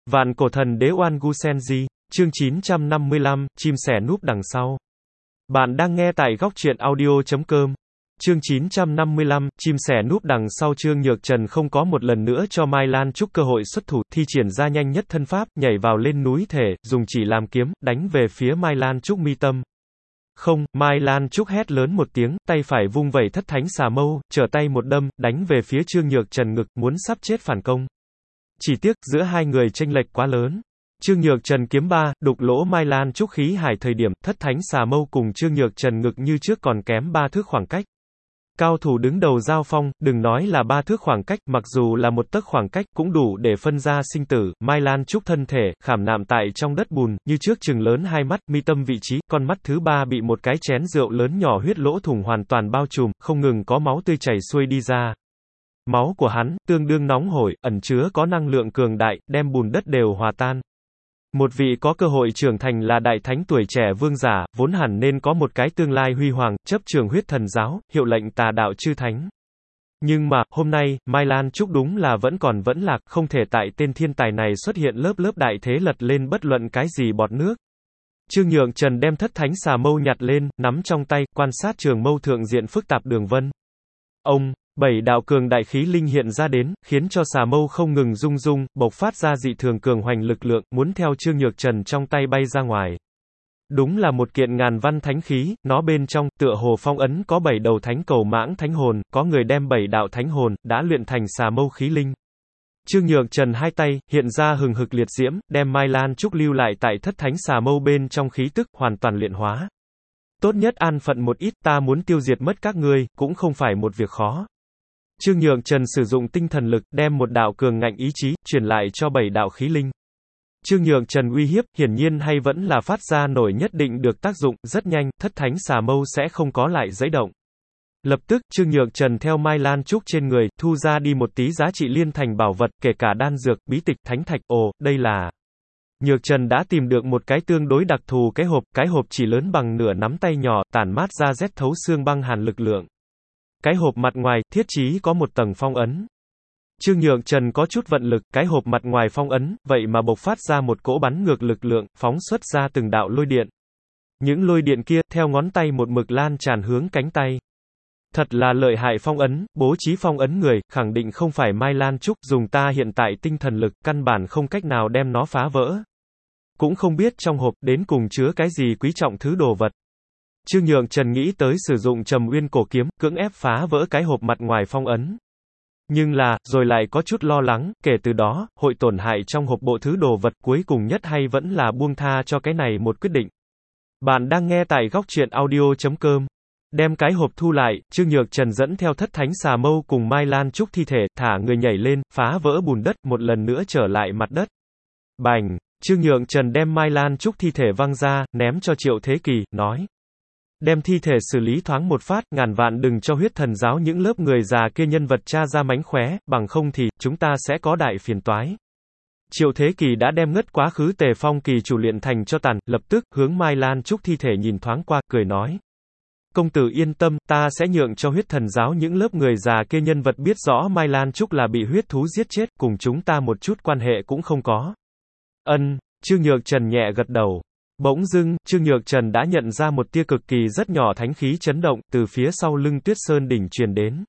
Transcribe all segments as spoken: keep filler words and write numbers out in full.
Vạn cổ thần đế Oan Gu Senji, chương chín trăm năm mươi lăm, chim sẻ núp đằng sau. Bạn đang nghe tại góc truyện audio chấm com. Chương chín trăm năm mươi lăm, chim sẻ núp đằng sau. Trương Nhược Trần không có một lần nữa cho Mai Lan Trúc cơ hội xuất thủ, thi triển ra nhanh nhất thân pháp, nhảy vào lên núi thể, dùng chỉ làm kiếm, đánh về phía Mai Lan Trúc mi tâm. Không, Mai Lan Trúc hét lớn một tiếng, tay phải vung vẩy thất thánh xà mâu, trở tay một đâm, đánh về phía Trương Nhược Trần ngực, muốn sắp chết phản công. Chỉ tiếc, giữa hai người chênh lệch quá lớn. Trương Nhược Trần kiếm ba, đục lỗ Mai Lan Trúc khí hải thời điểm, thất thánh xà mâu cùng Trương Nhược Trần ngực như trước còn kém ba thước khoảng cách. Cao thủ đứng đầu giao phong, đừng nói là ba thước khoảng cách, mặc dù là một tấc khoảng cách, cũng đủ để phân ra sinh tử. Mai Lan Trúc thân thể, khảm nạm tại trong đất bùn, như trước chừng lớn hai mắt, mi tâm vị trí, con mắt thứ ba bị một cái chén rượu lớn nhỏ huyết lỗ thủng hoàn toàn bao trùm, không ngừng có máu tươi chảy xuôi đi ra. Máu của hắn, tương đương nóng hổi, ẩn chứa có năng lượng cường đại, đem bùn đất đều hòa tan. Một vị có cơ hội trưởng thành là đại thánh tuổi trẻ vương giả, vốn hẳn nên có một cái tương lai huy hoàng, chấp trường huyết thần giáo, hiệu lệnh tà đạo chư thánh. Nhưng mà, hôm nay, Mai Lan Trúc đúng là vẫn còn vẫn lạc, không thể tại tên thiên tài này xuất hiện lớp lớp đại thế lật lên bất luận cái gì bọt nước. Trương Nhược Trần đem thất thánh xà mâu nhặt lên, nắm trong tay, quan sát trường mâu thượng diện phức tạp đường vân. Ông, bảy đạo cường đại khí linh hiện ra đến, khiến cho xà mâu không ngừng rung rung, bộc phát ra dị thường cường hoành lực lượng, muốn theo Trương Nhược Trần trong tay bay ra ngoài. Đúng là một kiện ngàn văn thánh khí, nó bên trong, tựa hồ phong ấn có bảy đầu thánh cầu mãng thánh hồn, có người đem bảy đạo thánh hồn, đã luyện thành xà mâu khí linh. Trương Nhược Trần hai tay, hiện ra hừng hực liệt diễm, đem Mai Lan Trúc lưu lại tại thất thánh xà mâu bên trong khí tức, hoàn toàn luyện hóa. Tốt nhất an phận một ít, ta muốn tiêu diệt mất các ngươi, cũng không phải một việc khó. Trương Nhược Trần sử dụng tinh thần lực, đem một đạo cường ngạnh ý chí, truyền lại cho bảy đạo khí linh. Trương Nhược Trần uy hiếp, hiển nhiên hay vẫn là phát ra nổi nhất định được tác dụng, rất nhanh, thất thánh xà mâu sẽ không có lại giấy động. Lập tức, Trương Nhược Trần theo Mai Lan Trúc trên người, thu ra đi một tí giá trị liên thành bảo vật, kể cả đan dược, bí tịch, thánh thạch, ồ, đây là... Nhược Trần đã tìm được một cái tương đối đặc thù cái hộp, cái hộp chỉ lớn bằng nửa nắm tay nhỏ, tản mát ra rét thấu xương băng hàn lực lượng. Cái hộp mặt ngoài, thiết chí có một tầng phong ấn. Trương Nhược Trần có chút vận lực, cái hộp mặt ngoài phong ấn, vậy mà bộc phát ra một cỗ bắn ngược lực lượng, phóng xuất ra từng đạo lôi điện. Những lôi điện kia, theo ngón tay một mực lan tràn hướng cánh tay. Thật là lợi hại phong ấn, bố trí phong ấn người, khẳng định không phải Mai Lan Trúc, dùng ta hiện tại tinh thần lực, căn bản không cách nào đem nó phá vỡ. Cũng không biết trong hộp, đến cùng chứa cái gì quý trọng thứ đồ vật. Trương Nhược Trần nghĩ tới sử dụng Trầm Uyên cổ kiếm, cưỡng ép phá vỡ cái hộp mặt ngoài phong ấn. Nhưng là, rồi lại có chút lo lắng, kể từ đó, hội tổn hại trong hộp bộ thứ đồ vật cuối cùng nhất hay vẫn là buông tha cho cái này một quyết định. Bạn đang nghe tại góc truyện audio chấm com. Đem cái hộp thu lại, Trương Nhược Trần dẫn theo thất thánh xà mâu cùng Mai Lan Trúc thi thể, thả người nhảy lên, phá vỡ bùn đất, một lần nữa trở lại mặt đất. Bành! Trương Nhược Trần đem Mai Lan Trúc thi thể văng ra, ném cho Triệu Thế Kỳ, nói. Đem thi thể xử lý thoáng một phát, ngàn vạn đừng cho huyết thần giáo những lớp người già kia nhân vật tra ra mánh khóe, bằng không thì, chúng ta sẽ có đại phiền toái. Triệu Thế Kỳ đã đem ngất quá khứ Tề Phong kỳ chủ luyện thành cho tàn, lập tức, hướng Mai Lan Trúc thi thể nhìn thoáng qua, cười nói. Công tử yên tâm, ta sẽ nhượng cho huyết thần giáo những lớp người già kia nhân vật biết rõ Mai Lan Trúc là bị huyết thú giết chết, cùng chúng ta một chút quan hệ cũng không có. Ân, Trương Nhược Trần nhẹ gật đầu. Bỗng dưng, Trương Nhược Trần đã nhận ra một tia cực kỳ rất nhỏ thánh khí chấn động, từ phía sau lưng Tuyết Sơn đỉnh truyền đến.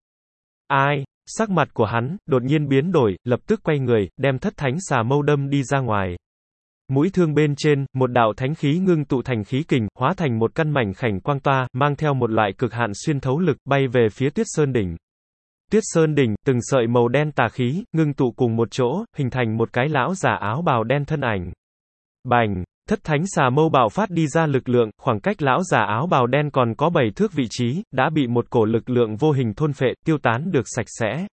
Ai? Sắc mặt của hắn, đột nhiên biến đổi, lập tức quay người, đem thất thánh xà mâu đâm đi ra ngoài. Mũi thương bên trên, một đạo thánh khí ngưng tụ thành khí kình, hóa thành một căn mảnh khảnh quang toa, mang theo một loại cực hạn xuyên thấu lực, bay về phía Tuyết Sơn đỉnh. Tuyết Sơn đỉnh, từng sợi màu đen tà khí, ngưng tụ cùng một chỗ, hình thành một cái lão giả áo bào đen thân ảnh. Bành! Thất thánh xà mâu bạo phát đi ra lực lượng, khoảng cách lão giả áo bào đen còn có bảy thước vị trí, đã bị một cổ lực lượng vô hình thôn phệ, tiêu tán được sạch sẽ.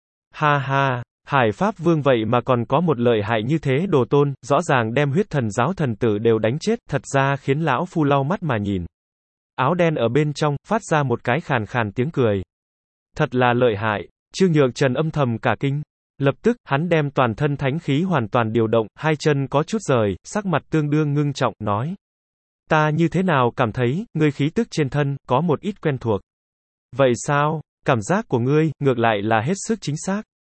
Ha ha! Hải Pháp Vương vậy mà còn có một lợi hại như thế đồ tôn, rõ ràng đem huyết thần giáo thần tử đều đánh chết, thật ra khiến lão phu lau mắt mà nhìn. Áo đen ở bên trong, phát ra một cái khàn khàn tiếng cười. Thật là lợi hại, Trương Nhược Trần âm thầm cả kinh. Lập tức, hắn đem toàn thân thánh khí hoàn toàn điều động, hai chân có chút rời, sắc mặt tương đương ngưng trọng, nói. Ta như thế nào cảm thấy, ngươi khí tức trên thân, có một ít quen thuộc. Vậy sao, cảm giác của ngươi, ngược lại là hết sức chính xác.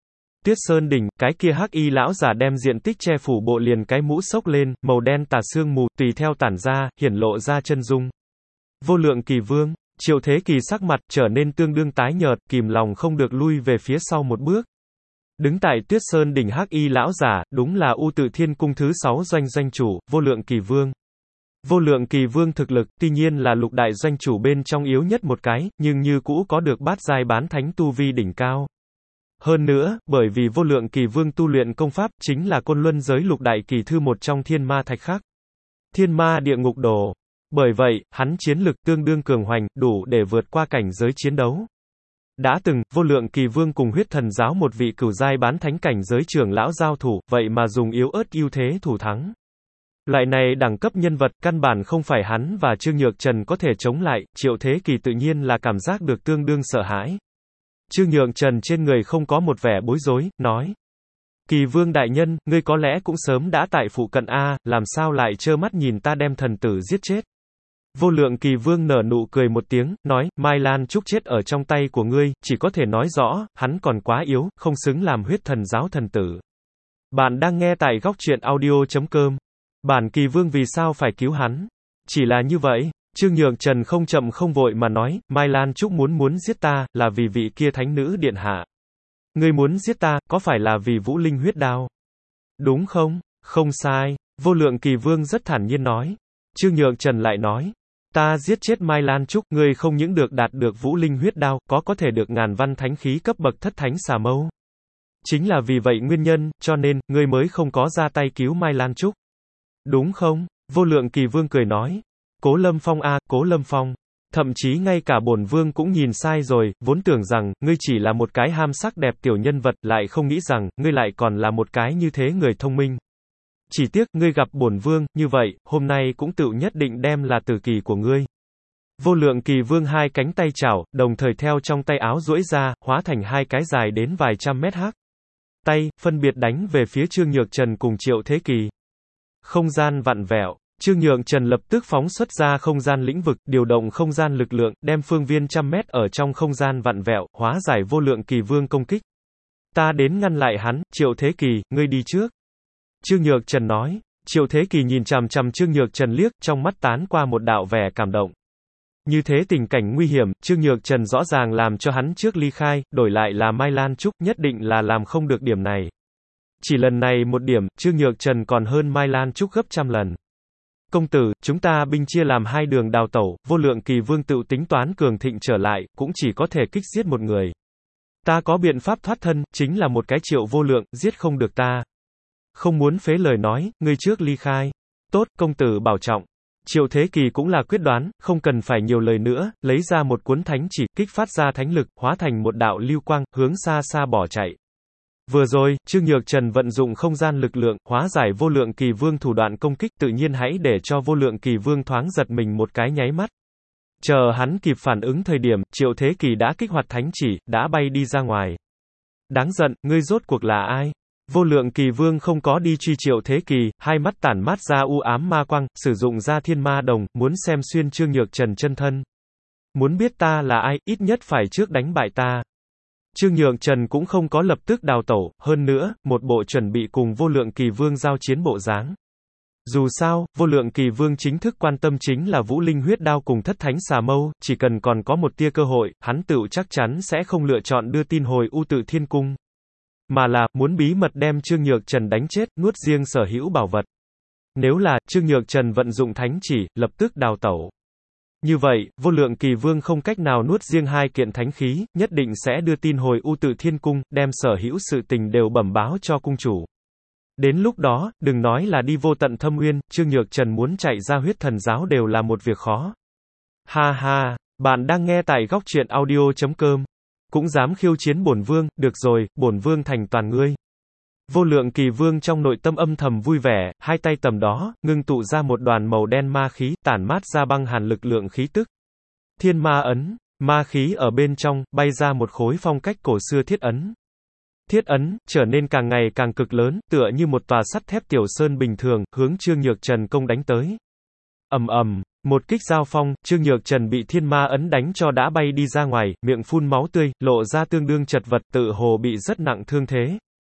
Tuyết Sơn đỉnh, cái kia hắc y lão giả đem diện tích che phủ bộ liền cái mũ xốc lên, màu đen tà sương mù, tùy theo tản ra, hiển lộ ra chân dung. Vô Lượng Kỳ Vương, Triệu Thế Kỳ sắc mặt, trở nên tương đương tái nhợt, kìm lòng không được lui về phía sau một bước. Đứng tại Tuyết Sơn đỉnh hắc y lão giả, đúng là U Tự Thiên Cung thứ sáu doanh doanh chủ, Vô Lượng Kỳ Vương. Vô Lượng Kỳ Vương thực lực, tuy nhiên là lục đại doanh chủ bên trong yếu nhất một cái, nhưng như cũ có được bát giai bán thánh tu vi đỉnh cao. Hơn nữa, bởi vì Vô Lượng Kỳ Vương tu luyện công pháp, chính là Côn Luân giới lục đại kỳ thư một trong Thiên Ma Thạch Khắc. Thiên Ma Địa Ngục Đồ. Bởi vậy, hắn chiến lực tương đương cường hoành, đủ để vượt qua cảnh giới chiến đấu. Đã từng, Vô Lượng Kỳ Vương cùng Huyết Thần giáo một vị cửu giai bán thánh cảnh giới trưởng lão giao thủ, vậy mà dùng yếu ớt ưu thế thủ thắng. Loại này đẳng cấp nhân vật, căn bản không phải hắn và Trương Nhược Trần có thể chống lại, Triệu Thế Kỳ tự nhiên là cảm giác được tương đương sợ hãi. Trương Nhược Trần trên người không có một vẻ bối rối, nói. Kỳ Vương đại nhân, ngươi có lẽ cũng sớm đã tại phụ cận A, làm sao lại trơ mắt nhìn ta đem thần tử giết chết. Vô Lượng Kỳ Vương nở nụ cười một tiếng, nói, Mai Lan Trúc chết ở trong tay của ngươi, chỉ có thể nói rõ, hắn còn quá yếu, không xứng làm Huyết Thần giáo thần tử. Bạn đang nghe tại góc truyện audio chấm com. Bản Kỳ Vương vì sao phải cứu hắn? Chỉ là như vậy. Trương Nhược Trần không chậm không vội mà nói, Mai Lan Trúc muốn muốn giết ta, là vì vị kia thánh nữ điện hạ. Ngươi muốn giết ta, có phải là vì Vũ Linh huyết đao? Đúng không? Không sai. Vô Lượng Kỳ Vương rất thản nhiên nói. Trương Nhược Trần lại nói, ta giết chết Mai Lan Trúc, ngươi không những được đạt được Vũ Linh huyết đao, có có thể được ngàn văn thánh khí cấp bậc thất thánh xà mâu. Chính là vì vậy nguyên nhân, cho nên, ngươi mới không có ra tay cứu Mai Lan Trúc. Đúng không? Vô Lượng Kỳ Vương cười nói. Cố Lâm Phong a, Cố Lâm Phong. Thậm chí ngay cả bổn vương cũng nhìn sai rồi, vốn tưởng rằng, ngươi chỉ là một cái ham sắc đẹp tiểu nhân vật, lại không nghĩ rằng, ngươi lại còn là một cái như thế người thông minh. Chỉ tiếc, ngươi gặp bổn vương, như vậy, hôm nay cũng tự nhất định đem là tử kỳ của ngươi. Vô Lượng Kỳ Vương hai cánh tay chảo, đồng thời theo trong tay áo duỗi ra, hóa thành hai cái dài đến vài trăm mét hắc tay, phân biệt đánh về phía Trương Nhược Trần cùng Triệu Thế Kỳ. Không gian vặn vẹo. Trương Nhược Trần lập tức phóng xuất ra không gian lĩnh vực, điều động không gian lực lượng, đem phương viên trăm mét ở trong không gian vặn vẹo, hóa giải Vô Lượng Kỳ Vương công kích. Ta đến ngăn lại hắn, Triệu Thế Kỳ, ngươi đi trước. Trương Nhược Trần nói. Triệu Thế Kỳ nhìn chằm chằm Trương Nhược Trần liếc, trong mắt tán qua một đạo vẻ cảm động. Như thế tình cảnh nguy hiểm, Trương Nhược Trần rõ ràng làm cho hắn trước ly khai, đổi lại là Mai Lan Trúc, nhất định là làm không được điểm này. Chỉ lần này một điểm, Trương Nhược Trần còn hơn Mai Lan Trúc gấp trăm lần. Công tử, chúng ta binh chia làm hai đường đào tẩu, Vô Lượng Kỳ Vương tự tính toán cường thịnh trở lại, cũng chỉ có thể kích giết một người. Ta có biện pháp thoát thân, chính là một cái Triệu Vô Lượng, giết không được ta. Không muốn phế lời nói, ngươi trước ly khai. Tốt, công tử bảo trọng. Triệu Thế Kỳ cũng là quyết đoán, không cần phải nhiều lời nữa, lấy ra một cuốn thánh chỉ, kích phát ra thánh lực, hóa thành một đạo lưu quang, hướng xa xa bỏ chạy. Vừa rồi, Trương Nhược Trần vận dụng không gian lực lượng, hóa giải Vô Lượng Kỳ Vương thủ đoạn công kích, tự nhiên hãy để cho Vô Lượng Kỳ Vương thoáng giật mình một cái nháy mắt. Chờ hắn kịp phản ứng thời điểm, Triệu Thế Kỳ đã kích hoạt thánh chỉ, đã bay đi ra ngoài. Đáng giận, ngươi rốt cuộc là ai? Vô Lượng Kỳ Vương không có đi truy Triệu Thế Kỳ, hai mắt tản mát ra u ám ma quang, sử dụng ra thiên ma đồng, muốn xem xuyên Trương Nhược Trần chân thân. Muốn biết ta là ai, ít nhất phải trước đánh bại ta. Trương Nhược Trần cũng không có lập tức đào tẩu, hơn nữa, một bộ chuẩn bị cùng Vô Lượng Kỳ Vương giao chiến bộ dáng. Dù sao, Vô Lượng Kỳ Vương chính thức quan tâm chính là Vũ Linh huyết đao cùng Thất Thánh xà mâu, chỉ cần còn có một tia cơ hội, hắn tựu chắc chắn sẽ không lựa chọn đưa tin hồi U Tự Thiên Cung. Mà là, muốn bí mật đem Trương Nhược Trần đánh chết, nuốt riêng sở hữu bảo vật. Nếu là, Trương Nhược Trần vận dụng thánh chỉ, lập tức đào tẩu. Như vậy, Vô Lượng Kỳ Vương không cách nào nuốt riêng hai kiện thánh khí, nhất định sẽ đưa tin hồi U Tự Thiên Cung, đem sở hữu sự tình đều bẩm báo cho cung chủ. Đến lúc đó, đừng nói là đi vô tận thâm uyên, Trương Nhược Trần muốn chạy ra Huyết Thần giáo đều là một việc khó. Ha ha, bạn đang nghe tại góc truyện audio chấm com. Cũng dám khiêu chiến bổn vương, được rồi, bổn vương thành toàn ngươi. Vô Lượng Kỳ Vương trong nội tâm âm thầm vui vẻ, hai tay tầm đó, ngưng tụ ra một đoàn màu đen ma khí, tản mát ra băng hàn lực lượng khí tức. Thiên ma ấn, ma khí ở bên trong, bay ra một khối phong cách cổ xưa thiết ấn. Thiết ấn, trở nên càng ngày càng cực lớn, tựa như một tòa sắt thép tiểu sơn bình thường, hướng Trương Nhược Trần công đánh tới. Ầm ầm, một kích giao phong, Trương Nhược Trần bị thiên ma ấn đánh cho đã bay đi ra ngoài, miệng phun máu tươi, lộ ra tương đương chật vật, tự hồ bị rất nặng thương thế.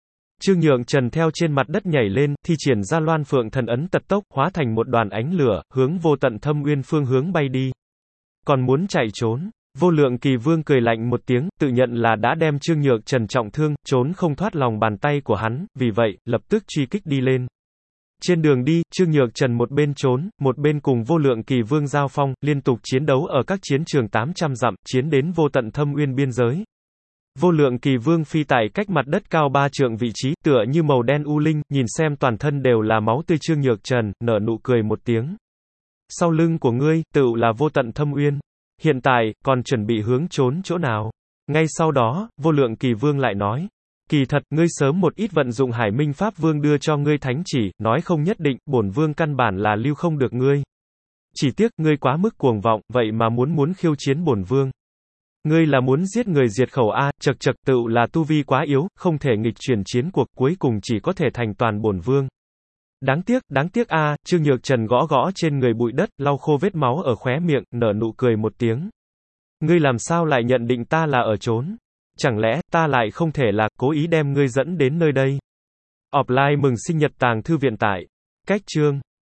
Trương Nhượng Trần theo trên mặt đất nhảy lên, thi triển ra Loan Phượng Thần ấn tật tốc, hóa thành một đoàn ánh lửa, hướng Vô Tận Thâm Uyên phương hướng bay đi. Còn muốn chạy trốn? Vô Lượng Kỳ Vương cười lạnh một tiếng, tự nhận là đã đem Trương Nhượng Trần trọng thương, trốn không thoát lòng bàn tay của hắn, vì vậy, lập tức truy kích đi lên. Trên đường đi, Trương Nhược Trần một bên trốn, một bên cùng Vô Lượng Kỳ Vương giao phong, liên tục chiến đấu ở các chiến trường tám trăm dặm, chiến đến Vô Tận Thâm Uyên biên giới. Vô Lượng Kỳ Vương phi tại cách mặt đất cao ba trượng vị trí, tựa như màu đen u linh, nhìn xem toàn thân đều là máu tươi. Trương Nhược Trần nở nụ cười một tiếng. Sau lưng của ngươi, tựu là Vô Tận Thâm Uyên. Hiện tại, còn chuẩn bị hướng trốn chỗ nào? Ngay sau đó, Vô Lượng Kỳ Vương lại nói. Kỳ thật, ngươi sớm một ít vận dụng Hải Minh Pháp Vương đưa cho ngươi thánh chỉ, nói không nhất định, bổn vương căn bản là lưu không được ngươi. Chỉ tiếc, ngươi quá mức cuồng vọng, vậy mà muốn muốn khiêu chiến bổn vương. Ngươi là muốn giết người diệt khẩu a, chậc chậc, tựu là tu vi quá yếu, không thể nghịch chuyển chiến cuộc, cuối cùng chỉ có thể thành toàn bổn vương. Đáng tiếc, đáng tiếc a, Trương Nhược Trần gõ gõ trên người bụi đất, lau khô vết máu ở khóe miệng, nở nụ cười một tiếng. Ngươi làm sao lại nhận định ta là ở trốn? Chẳng lẽ, ta lại không thể là, cố ý đem ngươi dẫn đến nơi đây? Offline mừng sinh nhật tàng thư viện tại. Cách chương.